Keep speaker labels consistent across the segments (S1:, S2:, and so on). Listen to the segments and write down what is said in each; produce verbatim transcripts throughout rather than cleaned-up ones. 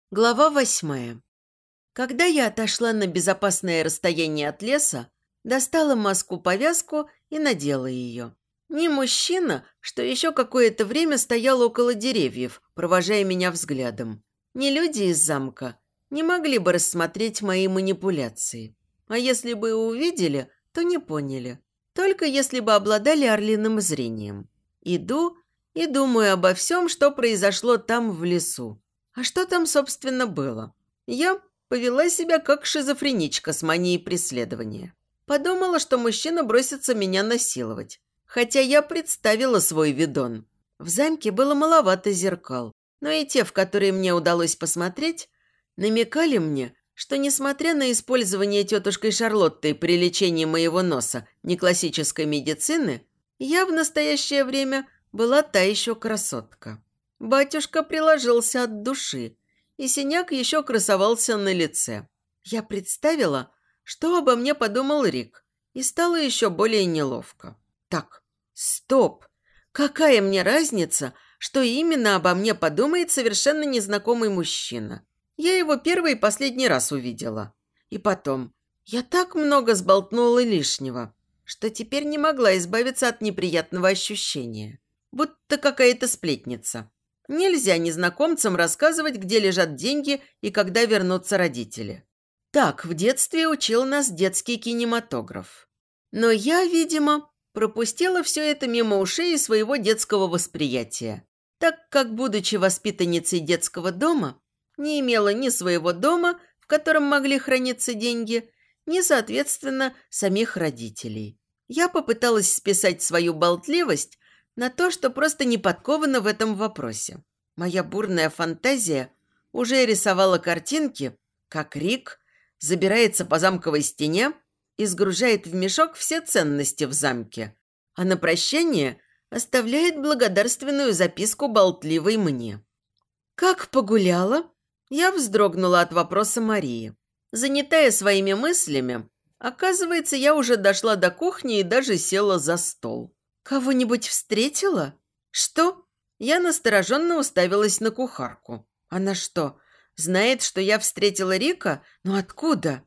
S1: Глава восьмая. Когда я отошла на безопасное расстояние от леса, достала маску-повязку и надела ее. Не мужчина, что еще какое-то время стоял около деревьев, провожая меня взглядом. Не люди из замка не могли бы рассмотреть мои манипуляции. А если бы и увидели, то не поняли. Только если бы обладали орлиным зрением. Иду и думаю обо всем, что произошло там в лесу. А что там, собственно, было? Я повела себя как шизофреничка с манией преследования. Подумала, что мужчина бросится меня насиловать. Хотя я представила свой видон. В замке было маловато зеркал, но и те, в которые мне удалось посмотреть, намекали мне, что, несмотря на использование тетушкой Шарлоттой при лечении моего носа неклассической медицины, я в настоящее время была та еще красотка. Батюшка приложился от души, и синяк еще красовался на лице. Я представила, что обо мне подумал Рик, и стало еще более неловко. Так, стоп! Какая мне разница, что именно обо мне подумает совершенно незнакомый мужчина? Я его первый и последний раз увидела. И потом, я так много сболтнула лишнего, что теперь не могла избавиться от неприятного ощущения. Будто какая-то сплетница. Нельзя незнакомцам рассказывать, где лежат деньги и когда вернутся родители. Так в детстве учил нас детский кинематограф. Но я, видимо, пропустила все это мимо ушей своего детского восприятия, так как, будучи воспитанницей детского дома, не имела ни своего дома, в котором могли храниться деньги, ни, соответственно, самих родителей. Я попыталась списать свою болтливость на то, что просто не подкована в этом вопросе. Моя бурная фантазия уже рисовала картинки, как Рик забирается по замковой стене и сгружает в мешок все ценности в замке, а на прощание оставляет благодарственную записку болтливой мне. «Как погуляла?» Я вздрогнула от вопроса Марии. Занятая своими мыслями, оказывается, я уже дошла до кухни и даже села за стол. «Кого-нибудь встретила?» «Что?» Я настороженно уставилась на кухарку. «Она что, знает, что я встретила Рика? Но откуда?»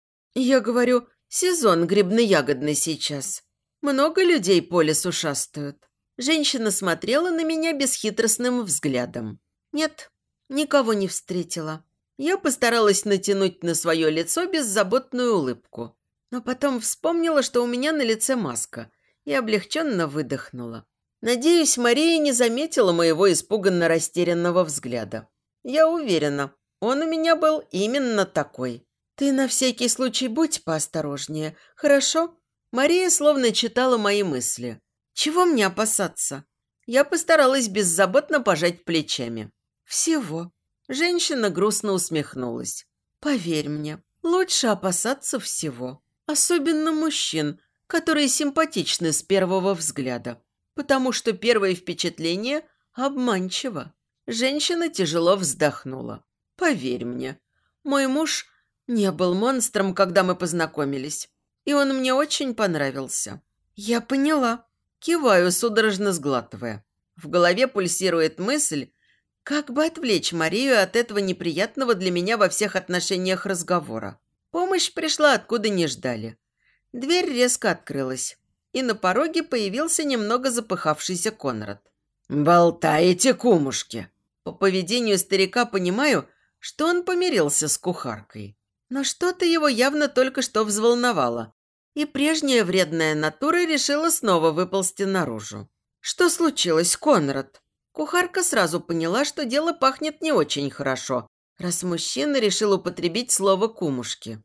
S1: Я говорю, сезон грибно-ягодный сейчас. Много людей по лесу шастают. Женщина смотрела на меня бесхитростным взглядом. «Нет, никого не встретила». Я постаралась натянуть на свое лицо беззаботную улыбку. Но потом вспомнила, что у меня на лице маска, и облегченно выдохнула. Надеюсь, Мария не заметила моего испуганно растерянного взгляда. Я уверена, он у меня был именно такой. «Ты на всякий случай будь поосторожнее, хорошо?» Мария словно читала мои мысли. «Чего мне опасаться?» Я постаралась беззаботно пожать плечами. «Всего». Женщина грустно усмехнулась. «Поверь мне, лучше опасаться всего. Особенно мужчин, которые симпатичны с первого взгляда. Потому что первое впечатление обманчиво». Женщина тяжело вздохнула. «Поверь мне, мой муж не был монстром, когда мы познакомились, и он мне очень понравился». «Я поняла». Киваю, судорожно сглатывая. В голове пульсирует мысль, как бы отвлечь Марию от этого неприятного для меня во всех отношениях разговора. Помощь пришла, откуда не ждали. Дверь резко открылась, и на пороге появился немного запыхавшийся Конрад.
S2: «Болтаете, кумушки?»
S1: По поведению старика понимаю, что он помирился с кухаркой. Но что-то его явно только что взволновало, и прежняя вредная натура решила снова выползти наружу. «Что случилось, Конрад?» Кухарка сразу поняла, что дело пахнет не очень хорошо, раз мужчина решил употребить слово «кумушки».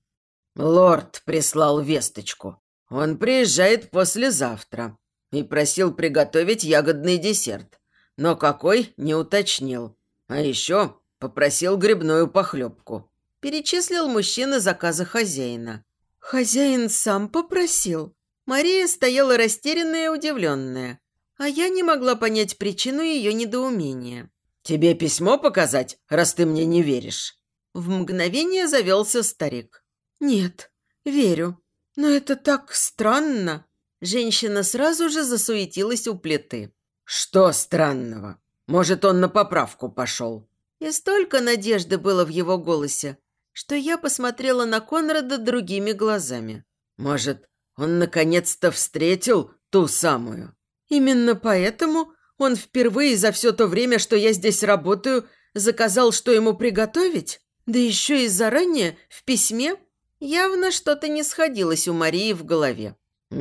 S2: «Лорд прислал весточку. Он приезжает послезавтра и просил приготовить ягодный десерт, но какой – не уточнил. А еще попросил грибную похлебку».
S1: Перечислил мужчина заказы хозяина. «Хозяин сам попросил?» Мария стояла растерянная и удивленная, а я не могла понять причину ее недоумения.
S2: «Тебе письмо показать, раз ты мне не веришь?»
S1: В мгновение завелся старик. «Нет, верю. Но это так странно». Женщина сразу же засуетилась у плиты.
S2: «Что странного? Может, он на поправку пошел?»
S1: И столько надежды было в его голосе, что я посмотрела на Конрада другими глазами.
S2: Может, он наконец-то встретил ту самую?
S1: Именно поэтому он впервые за все то время, что я здесь работаю, заказал, что ему приготовить? Да еще и заранее, в письме? Явно что-то не сходилось у Марии в голове.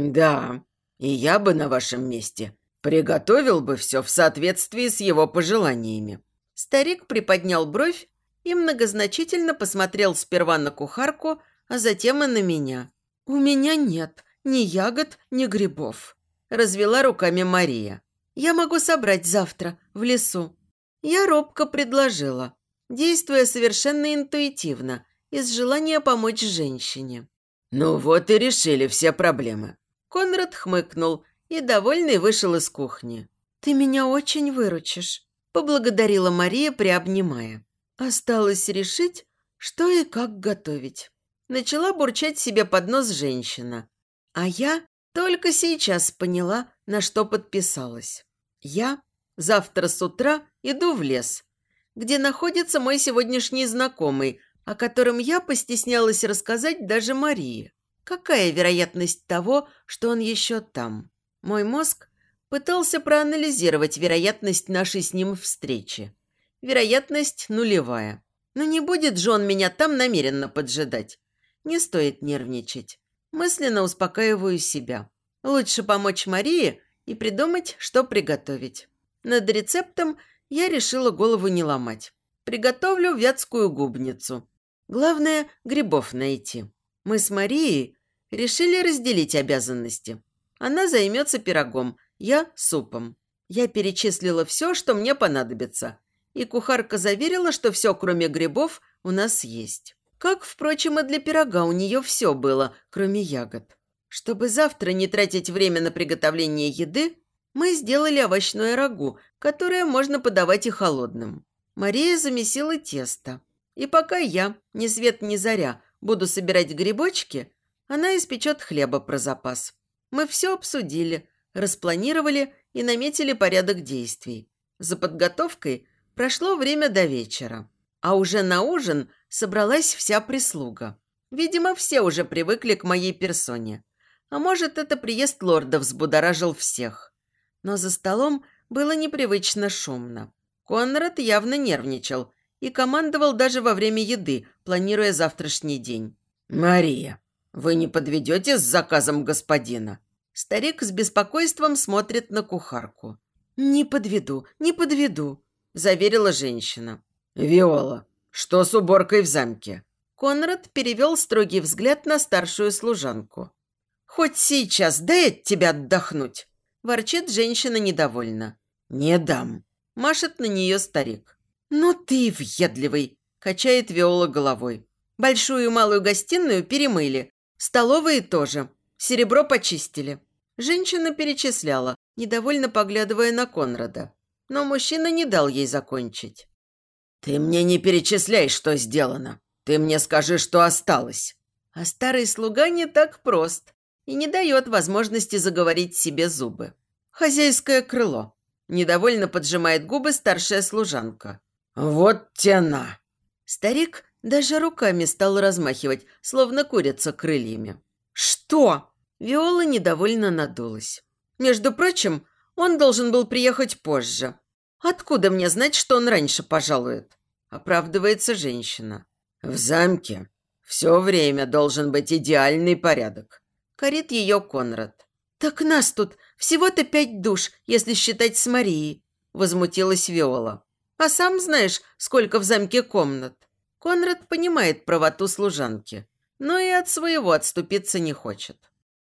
S2: Да, и я бы на вашем месте приготовил бы все в соответствии с его пожеланиями.
S1: Старик приподнял бровь и многозначительно посмотрел сперва на кухарку, а затем и на меня. «У меня нет ни ягод, ни грибов», – развела руками Мария. «Я могу собрать завтра в лесу». Я робко предложила, действуя совершенно интуитивно, из желания помочь женщине.
S2: «Ну вот и решили все проблемы».
S1: Конрад хмыкнул и, довольный, вышел из кухни. «Ты меня очень выручишь», – поблагодарила Мария, приобнимая. Осталось решить, что и как готовить. Начала бурчать себе под нос женщина. А я только сейчас поняла, на что подписалась. Я завтра с утра иду в лес, где находится мой сегодняшний знакомый, о котором я постеснялась рассказать даже Марии. Какая вероятность того, что он еще там? Мой мозг пытался проанализировать вероятность нашей с ним встречи. Вероятность нулевая. Но не будет же он меня там намеренно поджидать. Не стоит нервничать. Мысленно успокаиваю себя. Лучше помочь Марии и придумать, что приготовить. Над рецептом я решила голову не ломать. Приготовлю вятскую губницу. Главное, грибов найти. Мы с Марией решили разделить обязанности. Она займется пирогом, я супом. Я перечислила все, что мне понадобится. И кухарка заверила, что все, кроме грибов, у нас есть. Как, впрочем, и для пирога у нее все было, кроме ягод. Чтобы завтра не тратить время на приготовление еды, мы сделали овощное рагу, которое можно подавать и холодным. Мария замесила тесто. И пока я, ни свет ни заря, буду собирать грибочки, она испечет хлеба про запас. Мы все обсудили, распланировали и наметили порядок действий. За подготовкой прошло время до вечера. А уже на ужин собралась вся прислуга. Видимо, все уже привыкли к моей персоне. А может, это приезд лорда взбудоражил всех. Но за столом было непривычно шумно. Конрад явно нервничал и командовал даже во время еды, планируя завтрашний день.
S2: «Мария, вы не подведете с заказом господина?»
S1: Старик с беспокойством смотрит на кухарку. «Не подведу, не подведу», – заверила женщина.
S2: «Виола, что с уборкой в замке?»
S1: Конрад перевел строгий взгляд на старшую служанку. «Хоть сейчас дай от тебя отдохнуть», – ворчит женщина недовольно.
S2: «Не дам»,
S1: – машет на нее старик. «Ну ты въедливый», – качает Виола головой. «Большую и малую гостиную перемыли, столовые тоже, серебро почистили». Женщина перечисляла, недовольно поглядывая на Конрада. Но мужчина не дал ей закончить.
S2: «Ты мне не перечисляй, что сделано. Ты мне скажи, что осталось».
S1: А старый слуга не так прост и не дает возможности заговорить себе зубы. «Хозяйское крыло». Недовольно поджимает губы старшая служанка.
S2: «Вот тяна!»
S1: Старик даже руками стал размахивать, словно курица крыльями. «Что?» Виола недовольно надулась. «Между прочим, он должен был приехать позже. Откуда мне знать, что он раньше пожалует?» Оправдывается женщина.
S2: «В замке все время должен быть идеальный порядок», –
S1: корит ее Конрад. «Так нас тут всего-то пять душ, если считать с Марией», – возмутилась Виола. «А сам знаешь, сколько в замке комнат?» Конрад понимает правоту служанки, но и от своего отступиться не хочет.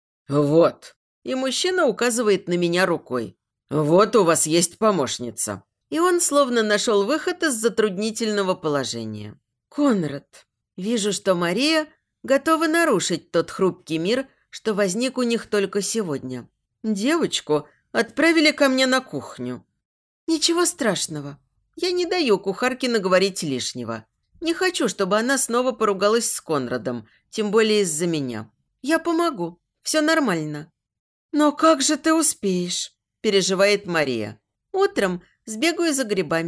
S2: «Вот».
S1: И мужчина указывает на меня рукой.
S2: «Вот у вас есть помощница».
S1: И он словно нашел выход из затруднительного положения. «Конрад, вижу, что Мария готова нарушить тот хрупкий мир, что возник у них только сегодня. Девочку отправили ко мне на кухню. Ничего страшного. Я не даю кухарке наговорить лишнего. Не хочу, чтобы она снова поругалась с Конрадом, тем более из-за меня. Я помогу. Все нормально». «Но как же ты успеешь?» – переживает Мария. «Утром сбегаю за грибами.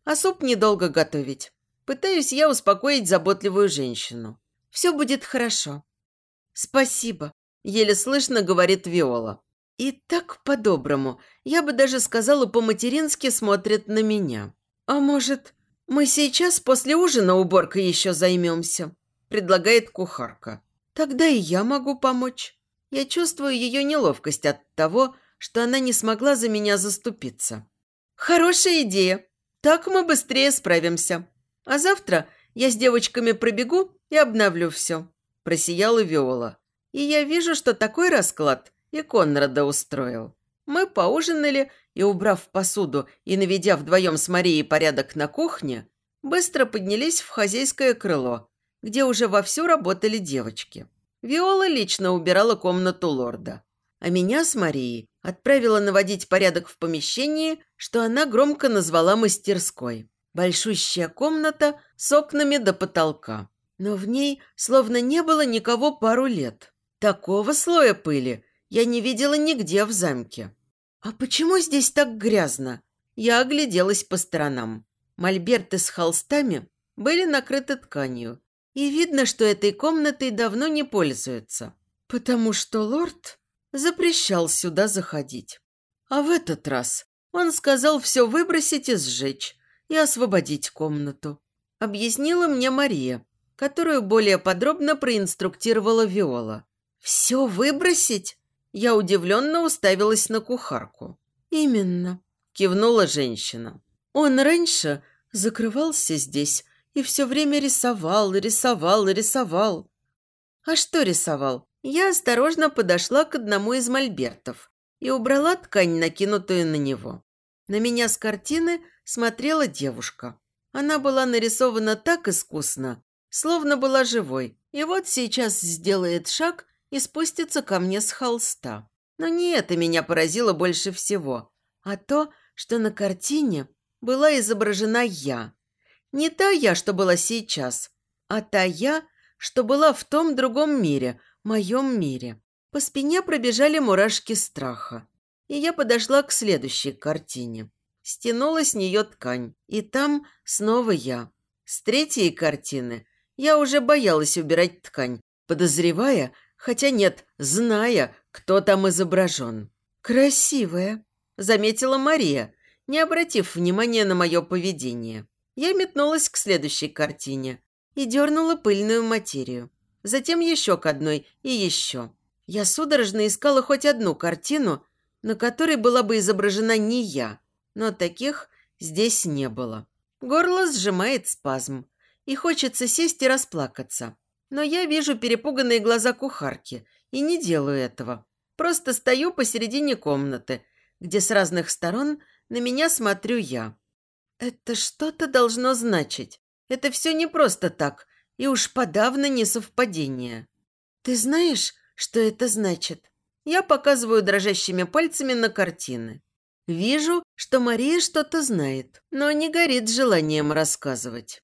S1: а суп недолго готовить. Пытаюсь я успокоить заботливую женщину. Все будет хорошо. Спасибо, еле слышно говорит Виола. И так по-доброму, я бы даже сказала, по-матерински смотрит на меня. А может, мы сейчас после ужина уборкой еще займемся? Предлагает кухарка. Тогда и я могу помочь. Я чувствую ее неловкость от того, что она не смогла за меня заступиться. Хорошая идея. Так мы быстрее справимся. А завтра я с девочками пробегу и обновлю все. Просияла Виола. И я вижу, что такой расклад и Конрада устроил. Мы поужинали и, убрав посуду и наведя вдвоем с Марией порядок на кухне, быстро поднялись в хозяйское крыло, где уже вовсю работали девочки. Виола лично убирала комнату лорда, а меня с Марией отправила наводить порядок в помещении, что она громко назвала мастерской. Большущая комната с окнами до потолка. Но в ней словно не было никого пару лет. Такого слоя пыли я не видела нигде в замке. «А почему здесь так грязно?» Я огляделась по сторонам. Мольберты с холстами были накрыты тканью. И видно, что этой комнатой давно не пользуются. Потому что лорд запрещал сюда заходить. А в этот раз он сказал все выбросить и сжечь, и освободить комнату. Объяснила мне Мария, которую более подробно проинструктировала Виола. «Все выбросить?» Я удивленно уставилась на кухарку. «Именно», – кивнула женщина. «Он раньше закрывался здесь и все время рисовал, рисовал, рисовал». «А что рисовал?» Я осторожно подошла к одному из мольбертов и убрала ткань, накинутую на него. На меня с картины смотрела девушка. Она была нарисована так искусно, словно была живой, и вот сейчас сделает шаг и спустится ко мне с холста. Но не это меня поразило больше всего, а то, что на картине была изображена я. Не та я, что была сейчас, а та я, что была в том другом мире, моем мире. По спине пробежали мурашки страха, и я подошла к следующей картине. Стянула с нее ткань, и там снова я. С третьей картины я уже боялась убирать ткань, подозревая, хотя нет, зная, кто там изображен. «Красивая», – заметила Мария, не обратив внимания на мое поведение. Я метнулась к следующей картине и дернула пыльную материю. Затем еще к одной и еще. Я судорожно искала хоть одну картину, на которой была бы изображена не я, но таких здесь не было. Горло сжимает спазм, и хочется сесть и расплакаться. Но я вижу перепуганные глаза кухарки и не делаю этого. Просто стою посередине комнаты, где с разных сторон на меня смотрю я. Это что-то должно значить. Это все не просто так, и уж подавно не совпадение. Ты знаешь, что это значит? Я показываю дрожащими пальцами на картины. Вижу, что Мария что-то знает, но не горит желанием рассказывать.